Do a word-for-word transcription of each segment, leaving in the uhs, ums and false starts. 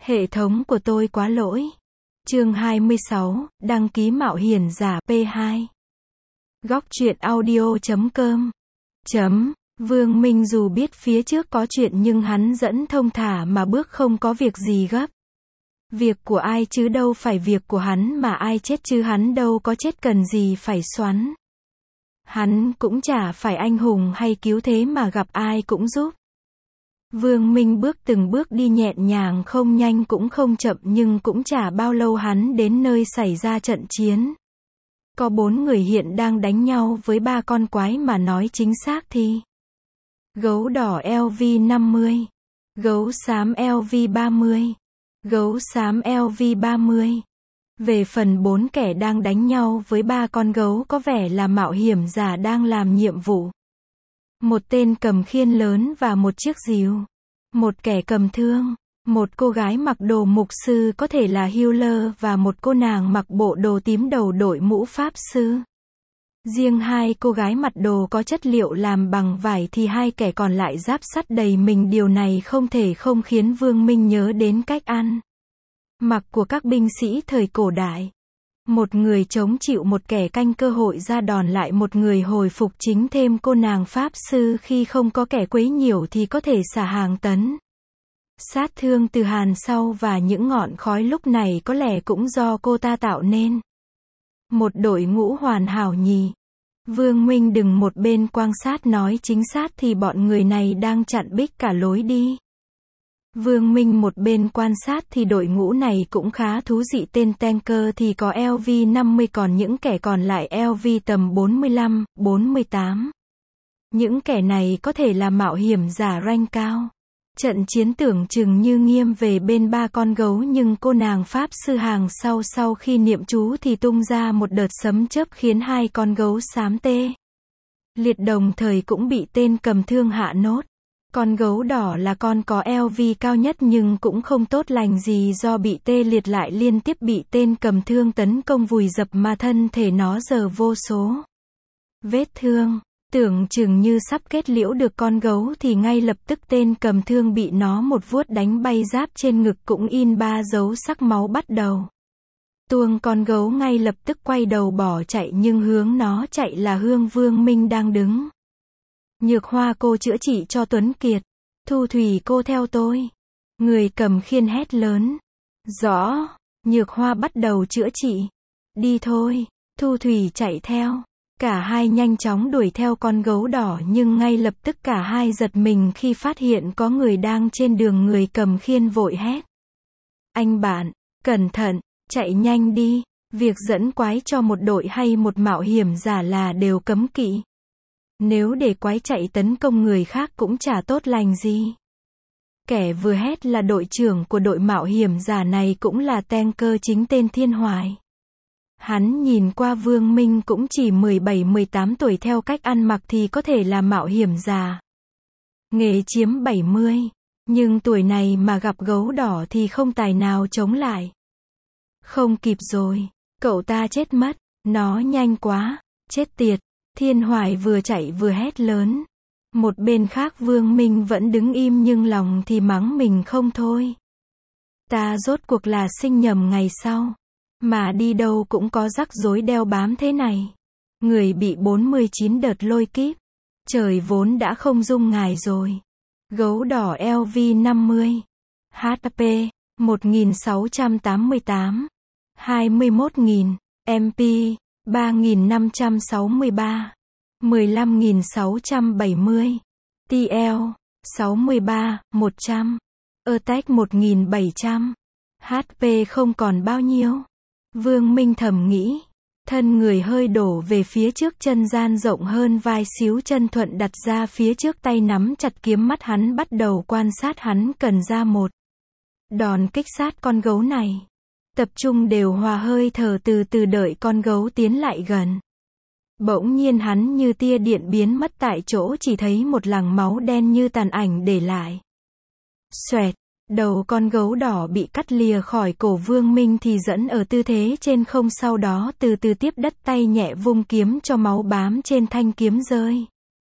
Hệ thống của tôi quá lỗi. Chương hai mươi sáu, đăng ký mạo hiểm giả P hai. Góc truyện audio chấm com. Chấm. Vương Minh dù biết phía trước có chuyện nhưng hắn dẫn thông thả mà bước, không có việc gì gấp. Việc của ai chứ đâu phải việc của hắn, mà ai chết chứ hắn đâu có chết, cần gì phải xoắn. Hắn cũng chả phải anh hùng hay cứu thế mà gặp ai cũng giúp. Vương Minh bước từng bước đi nhẹ nhàng, không nhanh cũng không chậm, nhưng cũng chả bao lâu hắn đến nơi xảy ra trận chiến. Có bốn người hiện đang đánh nhau với ba con quái, mà nói chính xác thì gấu đỏ L V năm mươi, gấu xám L V ba mươi, gấu xám L V ba mươi. Về phần bốn kẻ đang đánh nhau với ba con gấu có vẻ là mạo hiểm giả đang làm nhiệm vụ. Một tên cầm khiên lớn và một chiếc rìu. Một kẻ cầm thương. Một cô gái mặc đồ mục sư có thể là healer, và một cô nàng mặc bộ đồ tím đầu đội mũ pháp sư. Riêng hai cô gái mặc đồ có chất liệu làm bằng vải thì hai kẻ còn lại giáp sắt đầy mình. Điều này không thể không khiến Vương Minh nhớ đến cách ăn mặc của các binh sĩ thời cổ đại. Một người chống chịu một kẻ canh cơ hội ra đòn, lại một người hồi phục chính, thêm cô nàng pháp sư khi không có kẻ quấy nhiễu thì có thể xả hàng tấn sát thương từ hàn sau, và những ngọn khói lúc này có lẽ cũng do cô ta tạo nên. Một đội ngũ hoàn hảo nhỉ. Vương Minh đứng một bên quan sát, nói chính xác thì bọn người này đang chặn bích cả lối đi. Vương Minh một bên quan sát thì đội ngũ này cũng khá thú vị. Tên tanker thì có L V năm mươi, còn những kẻ còn lại L V tầm bốn mươi lăm, bốn mươi tám. Những kẻ này có thể là mạo hiểm giả rank cao. Trận chiến tưởng chừng như nghiêm về bên ba con gấu, nhưng cô nàng pháp sư hàng sau sau khi niệm chú thì tung ra một đợt sấm chớp khiến hai con gấu xám tê liệt, đồng thời cũng bị tên cầm thương hạ nốt. Con gấu đỏ là con có L V cao nhất nhưng cũng không tốt lành gì, do bị tê liệt lại liên tiếp bị tên cầm thương tấn công vùi dập, mà thân thể nó giờ vô số vết thương. Tưởng chừng như sắp kết liễu được con gấu thì ngay lập tức tên cầm thương bị nó một vuốt đánh bay, giáp trên ngực cũng in ba dấu sắc máu, bắt đầu tuông. Con gấu ngay lập tức quay đầu bỏ chạy, nhưng hướng nó chạy là hướng Vương Minh đang đứng. Nhược Hoa, cô chữa trị cho Tuấn Kiệt. Thu Thủy, cô theo tôi. Người cầm khiên hét lớn. Rõ. Nhược Hoa bắt đầu chữa trị. Đi thôi. Thu Thủy chạy theo. Cả hai nhanh chóng đuổi theo con gấu đỏ, nhưng ngay lập tức cả hai giật mình khi phát hiện có người đang trên đường. Người cầm khiên vội hét. Anh bạn, cẩn thận, chạy nhanh đi. Việc dẫn quái cho một đội hay một mạo hiểm giả là đều cấm kỵ. Nếu để quái chạy tấn công người khác cũng chả tốt lành gì. Kẻ vừa hét là đội trưởng của đội mạo hiểm giả này, cũng là tanker chính, tên Thiên Hoài. Hắn nhìn qua Vương Minh cũng chỉ mười bảy mười tám tuổi, theo cách ăn mặc thì có thể là mạo hiểm giả. Nghề chiếm bảy mươi. Nhưng tuổi này mà gặp gấu đỏ thì không tài nào chống lại. Không kịp rồi. Cậu ta chết mất. Nó nhanh quá. Chết tiệt. Thiên Hoài vừa chạy vừa hét lớn. Một bên khác Vương Minh vẫn đứng im nhưng lòng thì mắng mình không thôi. Ta rốt cuộc là sinh nhầm ngày sau. Mà đi đâu cũng có rắc rối đeo bám thế này. Người bị bốn mươi chín đợt lôi kíp. Trời vốn đã không dung ngài rồi. Gấu đỏ L V năm mươi. H P một nghìn sáu trăm tám mươi tám. hai mươi mốt nghìn. M P ba nghìn năm trăm sáu mươi ba. mười lăm nghìn sáu trăm bảy mươi. T L sáu mươi ba, một trăm. Attack một nghìn bảy trăm. H P không còn bao nhiêu. Vương Minh thầm nghĩ. Thân người hơi đổ về phía trước, chân gian rộng hơn vai xíu, chân thuận đặt ra phía trước, tay nắm chặt kiếm, mắt hắn bắt đầu quan sát. Hắn cần ra một đòn kích sát con gấu này. Tập trung đều hòa hơi thở, từ từ đợi con gấu tiến lại gần. Bỗng nhiên hắn như tia điện biến mất tại chỗ, chỉ thấy một làng máu đen như tàn ảnh để lại. Xoẹt, đầu con gấu đỏ bị cắt lìa khỏi cổ. Vương Minh thì dẫn ở tư thế trên không, sau đó từ từ tiếp đất, tay nhẹ vung kiếm cho máu bám trên thanh kiếm rơi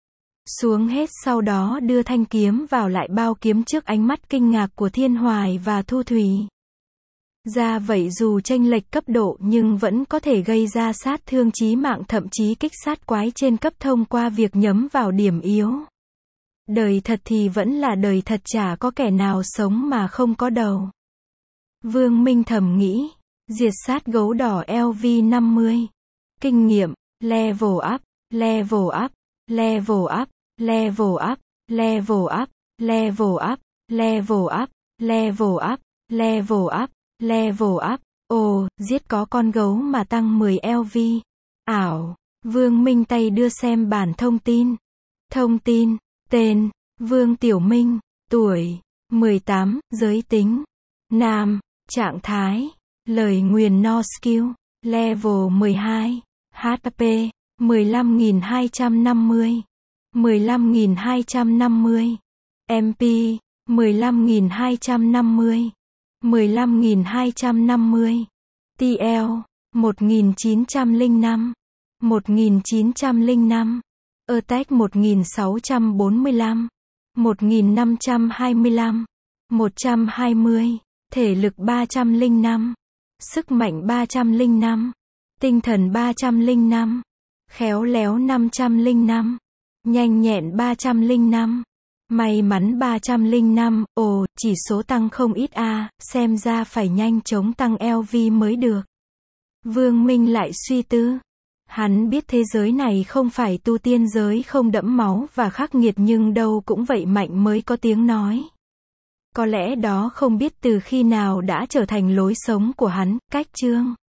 xuống hết, sau đó đưa thanh kiếm vào lại bao kiếm trước ánh mắt kinh ngạc của Thiên Hoài và Thu Thủy. Ra vậy dù chênh lệch cấp độ nhưng vẫn có thể gây ra sát thương chí mạng, thậm chí kích sát quái trên cấp thông qua việc nhắm vào điểm yếu. Đời thật thì vẫn là đời thật, chả có kẻ nào sống mà không có đầu. Vương Minh thầm nghĩ, diệt sát gấu đỏ L V năm mươi. Kinh nghiệm, level up, level up, level up, level up, level up, level up, level up, level up, level up, level up. Ồ, giết có con gấu mà tăng mười L V. Ảo. Vương Minh tay đưa xem bản thông tin. Thông tin, tên, Vương Tiểu Minh, tuổi, mười tám, giới tính, nam, trạng thái, lời nguyền no skill, level mười hai, H P, mười lăm nghìn hai trăm năm mươi, mười lăm nghìn hai trăm năm mươi, M P, mười lăm nghìn hai trăm năm mươi, mười lăm nghìn hai trăm năm mươi, T L, một nghìn chín trăm lẻ năm, một nghìn chín trăm lẻ năm, Attack một nghìn sáu trăm bốn mươi lăm, một nghìn năm trăm hai mươi lăm, một trăm hai mươi, thể lực ba trăm lẻ năm, sức mạnh ba trăm lẻ năm, tinh thần ba trăm lẻ năm, khéo léo năm trăm lẻ năm, nhanh nhẹn ba trăm lẻ năm, may mắn ba trăm lẻ năm. Ồ, chỉ số tăng không ít a, à, xem ra phải nhanh chóng tăng L V mới được. Vương Minh lại suy tư. Hắn biết thế giới này không phải tu tiên giới không đẫm máu và khắc nghiệt, nhưng đâu cũng vậy mạnh mới có tiếng nói. Có lẽ đó không biết từ khi nào đã trở thành lối sống của hắn. Cách chương